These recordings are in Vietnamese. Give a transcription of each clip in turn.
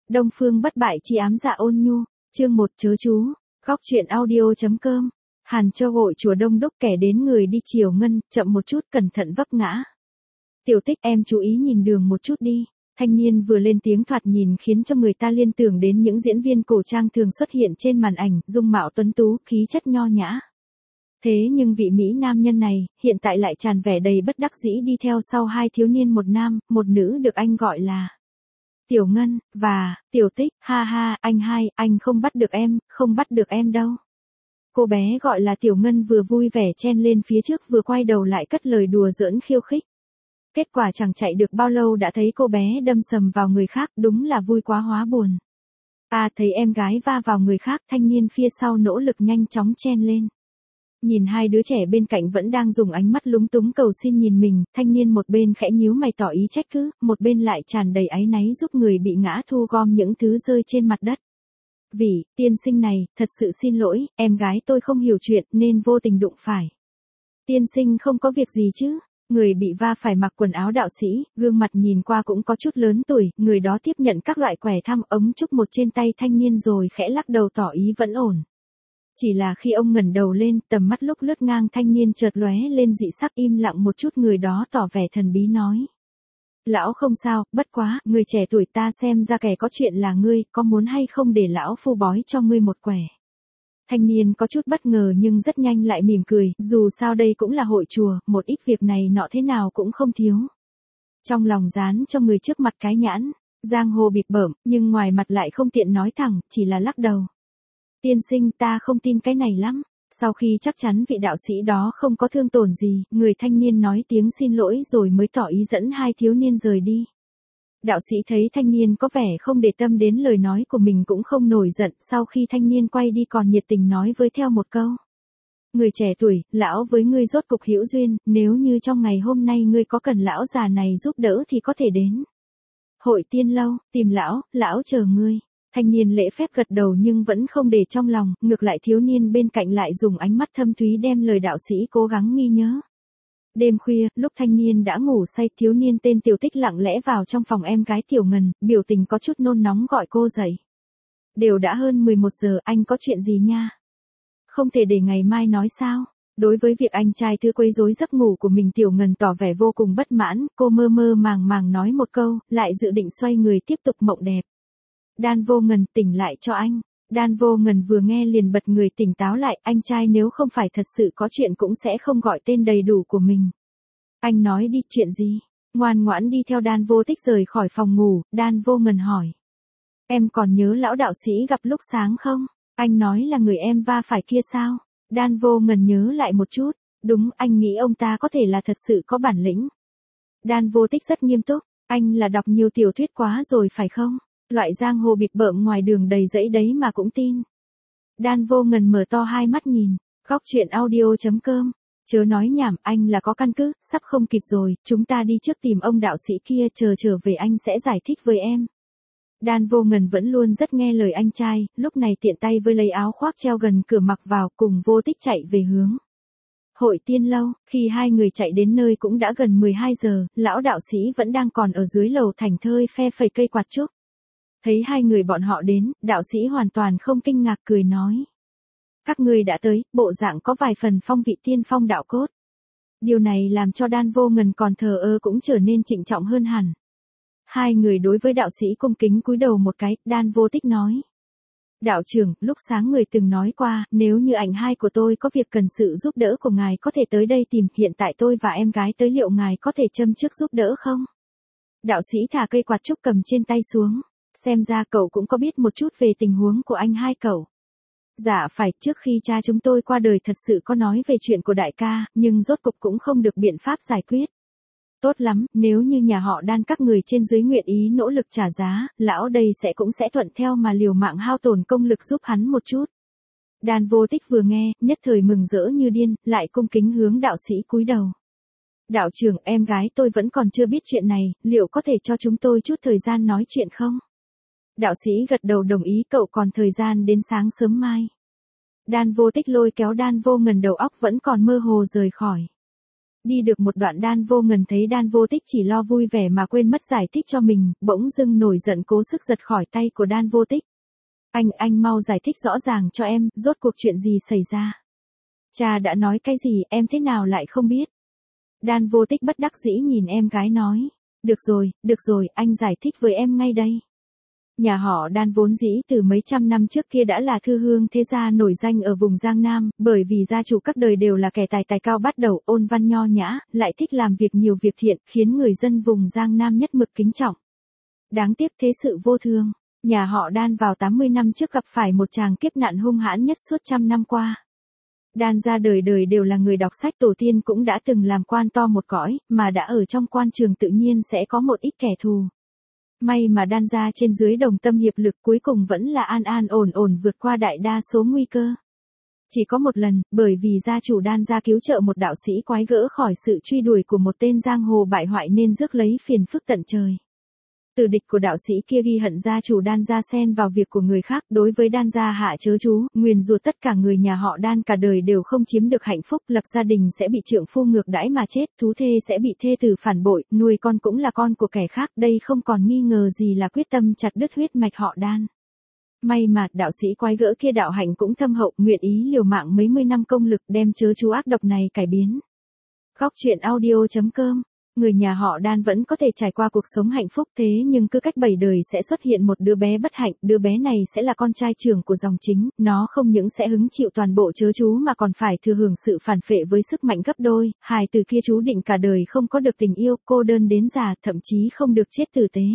Đông Phương bất bại chi ám dạ ôn nhu, chương 1 chớ chú, góc truyện audio.com. Hàn Châu hội chùa đông đúc kẻ đến người đi chiều ngân, chậm một chút cẩn thận vấp ngã. Tiểu Tích em chú ý nhìn đường một chút đi. Thanh niên vừa lên tiếng thoạt nhìn khiến cho người ta liên tưởng đến những diễn viên cổ trang thường xuất hiện trên màn ảnh, dung mạo tuấn tú, khí chất nho nhã. Thế nhưng vị Mỹ nam nhân này, hiện tại lại tràn vẻ đầy bất đắc dĩ đi theo sau hai thiếu niên một nam, một nữ được anh gọi là Tiểu Ngân, và Tiểu Tích, ha ha, anh hai, anh không bắt được em, không bắt được em đâu. Cô bé gọi là Tiểu Ngân vừa vui vẻ chen lên phía trước vừa quay đầu lại cất lời đùa giỡn khiêu khích. Kết quả chẳng chạy được bao lâu đã thấy cô bé đâm sầm vào người khác, đúng là vui quá hóa buồn. Thấy em gái va vào người khác, thanh niên phía sau nỗ lực nhanh chóng chen lên. Nhìn hai đứa trẻ bên cạnh vẫn đang dùng ánh mắt lúng túng cầu xin nhìn mình, thanh niên một bên khẽ nhíu mày tỏ ý trách cứ, một bên lại tràn đầy áy náy giúp người bị ngã thu gom những thứ rơi trên mặt đất. Vì, tiên sinh này, thật sự xin lỗi, em gái tôi không hiểu chuyện nên vô tình đụng phải. Tiên sinh không có việc gì chứ? Người bị va phải mặc quần áo đạo sĩ, gương mặt nhìn qua cũng có chút lớn tuổi, người đó tiếp nhận các loại quẻ thăm ống trúc một trên tay thanh niên rồi khẽ lắc đầu tỏ ý vẫn ổn. Chỉ là khi ông ngẩng đầu lên, tầm mắt lúc lướt ngang thanh niên chợt lóe lên dị sắc, im lặng một chút, người đó tỏ vẻ thần bí nói. Lão không sao, bất quá, người trẻ tuổi ta xem ra kẻ có chuyện là ngươi, có muốn hay không để lão phu bói cho ngươi một quẻ. Thanh niên có chút bất ngờ nhưng rất nhanh lại mỉm cười, dù sao đây cũng là hội chùa, một ít việc này nọ thế nào cũng không thiếu. Trong lòng dán cho người trước mặt cái nhãn, giang hồ bịp bợm, nhưng ngoài mặt lại không tiện nói thẳng, chỉ là lắc đầu. Tiên sinh, ta không tin cái này lắm. Sau khi chắc chắn vị đạo sĩ đó không có thương tổn gì, người thanh niên nói tiếng xin lỗi rồi mới tỏ ý dẫn hai thiếu niên rời đi. Đạo sĩ thấy thanh niên có vẻ không để tâm đến lời nói của mình cũng không nổi giận, sau khi thanh niên quay đi còn nhiệt tình nói với theo một câu. Người trẻ tuổi, lão với ngươi rốt cục hữu duyên, nếu như trong ngày hôm nay ngươi có cần lão già này giúp đỡ thì có thể đến. Hội Tiên Lâu, tìm lão chờ ngươi. Thanh niên lễ phép gật đầu nhưng vẫn không để trong lòng, ngược lại thiếu niên bên cạnh lại dùng ánh mắt thâm thúy đem lời đạo sĩ cố gắng ghi nhớ. Đêm khuya, lúc thanh niên đã ngủ say, thiếu niên tên Tiểu Tích lặng lẽ vào trong phòng em gái Tiểu Ngân, biểu tình có chút nôn nóng gọi cô dậy. Đều đã hơn 11 giờ, anh có chuyện gì nha? Không thể để ngày mai nói sao? Đối với việc anh trai thứ quấy rối giấc ngủ của mình, Tiểu Ngân tỏ vẻ vô cùng bất mãn, cô mơ mơ màng màng nói một câu, lại dự định xoay người tiếp tục mộng đẹp. Đan Vô Ngân, tỉnh lại cho anh. Đan Vô Ngân vừa nghe liền bật người tỉnh táo lại, anh trai nếu không phải thật sự có chuyện cũng sẽ không gọi tên đầy đủ của mình. Anh nói đi, chuyện gì? Ngoan ngoãn đi theo Đan Vô Tích rời khỏi phòng ngủ, Đan Vô Ngân hỏi. Em còn nhớ lão đạo sĩ gặp lúc sáng không? Anh nói là người em va phải kia sao? Đan Vô Ngân nhớ lại một chút, đúng, anh nghĩ ông ta có thể là thật sự có bản lĩnh. Đan Vô Tích rất nghiêm túc, anh là đọc nhiều tiểu thuyết quá rồi phải không? Loại giang hồ bịp bợm ngoài đường đầy rẫy đấy mà cũng tin. Đan Vô Ngân mở to hai mắt nhìn, góc truyện audio.com. Chớ nói nhảm, anh là có căn cứ, sắp không kịp rồi, chúng ta đi trước tìm ông đạo sĩ kia, chờ trở về anh sẽ giải thích với em. Đan Vô Ngân vẫn luôn rất nghe lời anh trai, lúc này tiện tay với lấy áo khoác treo gần cửa mặc vào, cùng Vô Tích chạy về hướng Hội Tiên Lâu. Khi hai người chạy đến nơi cũng đã gần 12 giờ, lão đạo sĩ vẫn đang còn ở dưới lầu thảnh thơi phe phẩy cây quạt trúc. Thấy hai người bọn họ đến, đạo sĩ hoàn toàn không kinh ngạc, cười nói. Các ngươi đã tới, bộ dạng có vài phần phong vị tiên phong đạo cốt. Điều này làm cho Đan Vô Ngân còn thờ ơ cũng trở nên trịnh trọng hơn hẳn. Hai người đối với đạo sĩ cung kính cúi đầu một cái, Đan Vô Tích nói. Đạo trưởng, lúc sáng người từng nói qua, nếu như ảnh hai của tôi có việc cần sự giúp đỡ của ngài có thể tới đây tìm, hiện tại tôi và em gái tới, liệu ngài có thể châm trước giúp đỡ không? Đạo sĩ thả cây quạt trúc cầm trên tay xuống. Xem ra cậu cũng có biết một chút về tình huống của anh hai cậu. Dạ phải, trước khi cha chúng tôi qua đời thật sự có nói về chuyện của đại ca, nhưng rốt cục cũng không được biện pháp giải quyết. Tốt lắm, nếu như nhà họ Đan các người trên dưới nguyện ý nỗ lực trả giá, lão đây cũng sẽ thuận theo mà liều mạng hao tổn công lực giúp hắn một chút. Đan Vô Tích vừa nghe, nhất thời mừng rỡ như điên, lại cung kính hướng đạo sĩ cúi đầu. Đạo trưởng, em gái tôi vẫn còn chưa biết chuyện này, liệu có thể cho chúng tôi chút thời gian nói chuyện không? Đạo sĩ gật đầu đồng ý, cậu còn thời gian đến sáng sớm mai. Đan Vô Tích lôi kéo Đan Vô Ngân, đầu óc vẫn còn mơ hồ rời khỏi Đi được một đoạn Đan Vô Ngần thấy Đan Vô Tích chỉ lo vui vẻ mà quên mất giải thích cho mình, bỗng dưng nổi giận cố sức giật khỏi tay của Đan Vô Tích. Anh mau giải thích rõ ràng cho em, rốt cuộc chuyện gì xảy ra. Cha đã nói cái gì em thế nào lại không biết. Đan Vô Tích bất đắc dĩ nhìn em gái nói. Được rồi, anh giải thích với em ngay đây. Nhà họ Đan vốn dĩ từ mấy trăm năm trước kia đã là thư hương thế gia nổi danh ở vùng Giang Nam, bởi vì gia chủ các đời đều là kẻ tài cao bắt đầu, ôn văn nho nhã, lại thích làm việc nhiều việc thiện, khiến người dân vùng Giang Nam nhất mực kính trọng. Đáng tiếc thế sự vô thường, nhà họ Đan vào 80 năm trước gặp phải một tràng kiếp nạn hung hãn nhất suốt trăm năm qua. Đan gia đời đời đều là người đọc sách, tổ tiên cũng đã từng làm quan to một cõi, mà đã ở trong quan trường tự nhiên sẽ có một ít kẻ thù. May mà Đan gia trên dưới đồng tâm hiệp lực cuối cùng vẫn là an ổn vượt qua đại đa số nguy cơ. Chỉ có một lần, bởi vì gia chủ Đan gia cứu trợ một đạo sĩ quái gỡ khỏi sự truy đuổi của một tên giang hồ bại hoại nên rước lấy phiền phức tận trời. Từ địch của đạo sĩ kia ghi hận gia chủ Đan gia xen vào việc của người khác, đối với Đan gia hạ chớ chú, nguyền rủa tất cả người nhà họ Đan cả đời đều không chiếm được hạnh phúc, lập gia đình sẽ bị trượng phu ngược đãi mà chết, thú thê sẽ bị thê tử phản bội, nuôi con cũng là con của kẻ khác, đây không còn nghi ngờ gì là quyết tâm chặt đứt huyết mạch họ Đan. May mà đạo sĩ quái gỡ kia đạo hạnh cũng thâm hậu, nguyện ý liều mạng mấy mươi năm công lực đem chớ chú ác độc này cải biến. Góc truyện audio.com. Người nhà họ Đan vẫn có thể trải qua cuộc sống hạnh phúc, thế nhưng cứ cách 7 đời sẽ xuất hiện một đứa bé bất hạnh, đứa bé này sẽ là con trai trưởng của dòng chính, nó không những sẽ hứng chịu toàn bộ chớ chú mà còn phải thừa hưởng sự phản phệ với sức mạnh gấp đôi, hài từ kia chú định cả đời không có được tình yêu, cô đơn đến già, thậm chí không được chết tử tế.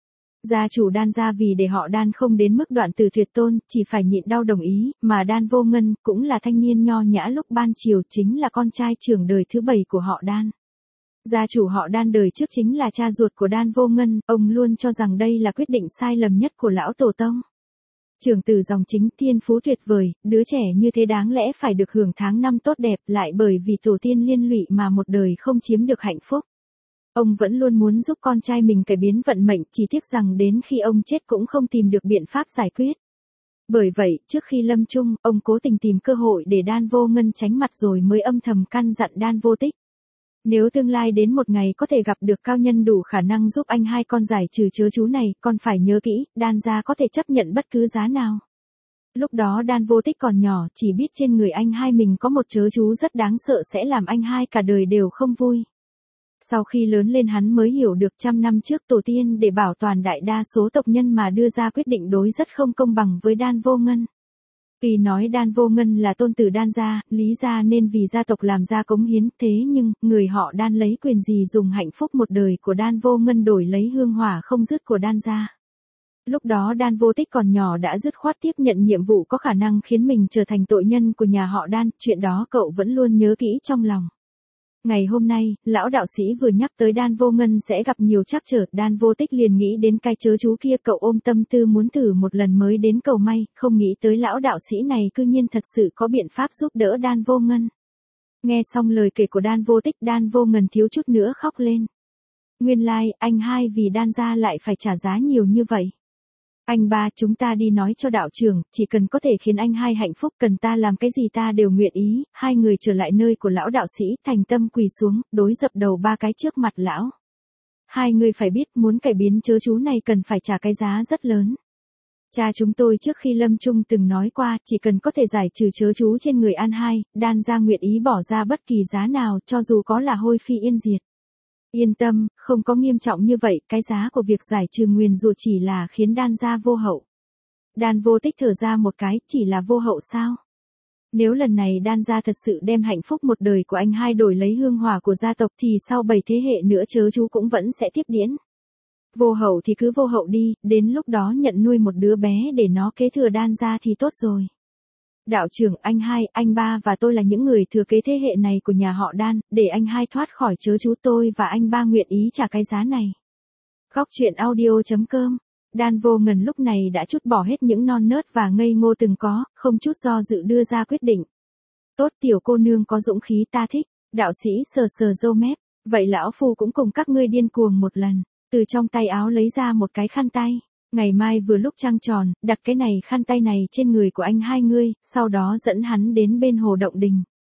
Gia chủ Đan gia vì để họ Đan không đến mức đoạn tử tuyệt tôn, chỉ phải nhịn đau đồng ý, mà Đan Vô Ngân cũng là thanh niên nho nhã lúc ban chiều, chính là con trai trưởng đời thứ 7 của họ Đan. Gia chủ họ Đan đời trước chính là cha ruột của Đan Vô Ngân, ông luôn cho rằng đây là quyết định sai lầm nhất của lão tổ tông. Trưởng tử dòng chính thiên phú tuyệt vời, đứa trẻ như thế đáng lẽ phải được hưởng tháng năm tốt đẹp, lại bởi vì tổ tiên liên lụy mà một đời không chiếm được hạnh phúc. Ông vẫn luôn muốn giúp con trai mình cải biến vận mệnh, chỉ tiếc rằng đến khi ông chết cũng không tìm được biện pháp giải quyết. Bởi vậy, trước khi lâm chung, ông cố tình tìm cơ hội để Đan Vô Ngân tránh mặt rồi mới âm thầm căn dặn Đan Vô Tích. Nếu tương lai đến một ngày có thể gặp được cao nhân đủ khả năng giúp anh hai con giải trừ chớ chú này, con phải nhớ kỹ, Đan gia có thể chấp nhận bất cứ giá nào. Lúc đó Đan Vô Tích còn nhỏ, chỉ biết trên người anh hai mình có một chớ chú rất đáng sợ sẽ làm anh hai cả đời đều không vui. Sau khi lớn lên hắn mới hiểu được trăm năm trước tổ tiên để bảo toàn đại đa số tộc nhân mà đưa ra quyết định đối rất không công bằng với Đan Vô Ngân. Tuy nói Đan Vô Ngân là tôn tử Đan gia, Lý gia nên vì gia tộc làm ra cống hiến, thế nhưng, người họ Đan lấy quyền gì dùng hạnh phúc một đời của Đan Vô Ngân đổi lấy hương hỏa không dứt của Đan gia. Lúc đó Đan Vô Tích còn nhỏ đã dứt khoát tiếp nhận nhiệm vụ có khả năng khiến mình trở thành tội nhân của nhà họ Đan, chuyện đó cậu vẫn luôn nhớ kỹ trong lòng. Ngày hôm nay, lão đạo sĩ vừa nhắc tới Đan Vô Ngân sẽ gặp nhiều trắc trở, Đan Vô Tích liền nghĩ đến cái chớ chú kia, cậu ôm tâm tư muốn thử một lần mới đến cầu may, không nghĩ tới lão đạo sĩ này cư nhiên thật sự có biện pháp giúp đỡ Đan Vô Ngân. Nghe xong lời kể của Đan Vô Tích, Đan Vô Ngân thiếu chút nữa khóc lên. Nguyên lai, anh hai vì Đan gia lại phải trả giá nhiều như vậy. Anh ba, chúng ta đi nói cho đạo trưởng, chỉ cần có thể khiến anh hai hạnh phúc, cần ta làm cái gì ta đều nguyện ý. Hai người trở lại nơi của lão đạo sĩ, thành tâm quỳ xuống, đối dập đầu 3 cái trước mặt lão. Hai người phải biết, muốn cải biến chớ chú này cần phải trả cái giá rất lớn. Cha chúng tôi trước khi lâm chung từng nói qua, chỉ cần có thể giải trừ chớ chú trên người An hai, Đan gia nguyện ý bỏ ra bất kỳ giá nào, cho dù có là hôi phi yên diệt. Yên tâm, không có nghiêm trọng như vậy, cái giá của việc giải trừ nguyền rủa chỉ là khiến Đan gia vô hậu. Đan Vô Tích thở ra một cái, chỉ là vô hậu sao? Nếu lần này Đan gia thật sự đem hạnh phúc một đời của anh hai đổi lấy hương hỏa của gia tộc thì sau 7 thế hệ nữa chớ chú cũng vẫn sẽ tiếp diễn. Vô hậu thì cứ vô hậu đi, đến lúc đó nhận nuôi một đứa bé để nó kế thừa Đan gia thì tốt rồi. Đạo trưởng, anh hai, anh ba và tôi là những người thừa kế thế hệ này của nhà họ Đan, để anh hai thoát khỏi chớ chú tôi và anh ba nguyện ý trả cái giá này. Góc truyện audio.com. Đan Vô Ngân lúc này đã trút bỏ hết những non nớt và ngây ngô từng có, không chút do dự đưa ra quyết định. Tốt, tiểu cô nương có dũng khí ta thích. Đạo sĩ sờ sờ râu mép. Vậy lão phu cũng cùng các ngươi điên cuồng một lần. Từ trong tay áo lấy ra một cái khăn tay. Ngày mai vừa lúc trăng tròn, đặt cái này khăn tay này trên người của anh hai ngươi, sau đó dẫn hắn đến bên hồ động đình.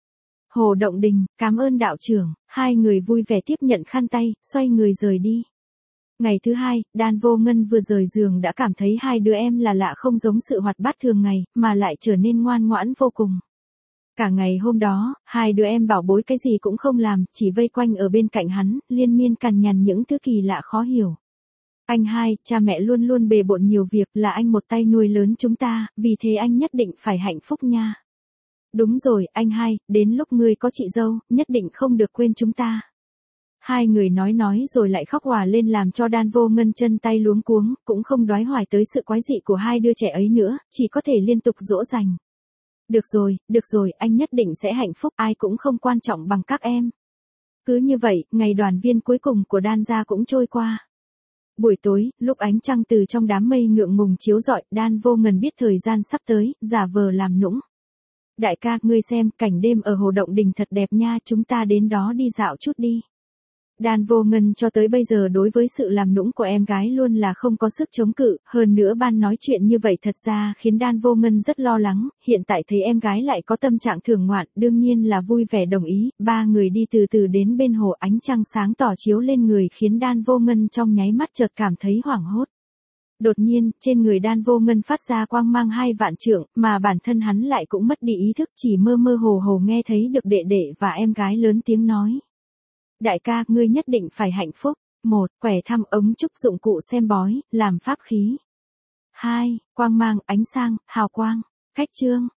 Hồ Động Đình, cảm ơn đạo trưởng, hai người vui vẻ tiếp nhận khăn tay, xoay người rời đi. Ngày thứ hai, Đan Vô Ngân vừa rời giường đã cảm thấy hai đứa em là lạ không giống sự hoạt bát thường ngày, mà lại trở nên ngoan ngoãn vô cùng. Cả ngày hôm đó, hai đứa em bảo bối cái gì cũng không làm, chỉ vây quanh ở bên cạnh hắn, liên miên cằn nhằn những thứ kỳ lạ khó hiểu. Anh hai, cha mẹ luôn luôn bề bộn nhiều việc, là anh một tay nuôi lớn chúng ta, vì thế anh nhất định phải hạnh phúc nha. Đúng rồi, anh hai, đến lúc ngươi có chị dâu, nhất định không được quên chúng ta. Hai người nói rồi lại khóc òa lên làm cho Đan Vô Ngân chân tay luống cuống, cũng không đoái hoài tới sự quái dị của hai đứa trẻ ấy nữa, chỉ có thể liên tục dỗ dành. Được rồi, anh nhất định sẽ hạnh phúc, ai cũng không quan trọng bằng các em. Cứ như vậy, ngày đoàn viên cuối cùng của Đan gia cũng trôi qua. Buổi tối, lúc ánh trăng từ trong đám mây ngượng ngùng chiếu rọi, Đan Vô Ngân biết thời gian sắp tới, giả vờ làm nũng. Đại ca, ngươi xem, cảnh đêm ở Hồ Động Đình thật đẹp nha, chúng ta đến đó đi dạo chút đi. Đan Vô Ngân cho tới bây giờ đối với sự làm nũng của em gái luôn là không có sức chống cự, hơn nữa ban nói chuyện như vậy thật ra khiến Đan Vô Ngân rất lo lắng, hiện tại thấy em gái lại có tâm trạng thưởng ngoạn, đương nhiên là vui vẻ đồng ý, ba người đi từ từ đến bên hồ, ánh trăng sáng tỏ chiếu lên người khiến Đan Vô Ngân trong nháy mắt chợt cảm thấy hoảng hốt. Đột nhiên, trên người Đan Vô Ngân phát ra quang mang 2 vạn trượng, mà bản thân hắn lại cũng mất đi ý thức, chỉ mơ mơ hồ hồ nghe thấy được đệ đệ và em gái lớn tiếng nói. Đại ca, ngươi nhất định phải hạnh phúc. 1. Quẻ thăm ống trúc dụng cụ xem bói, làm pháp khí. 2. Quang mang, ánh sang, hào quang. Cách chương.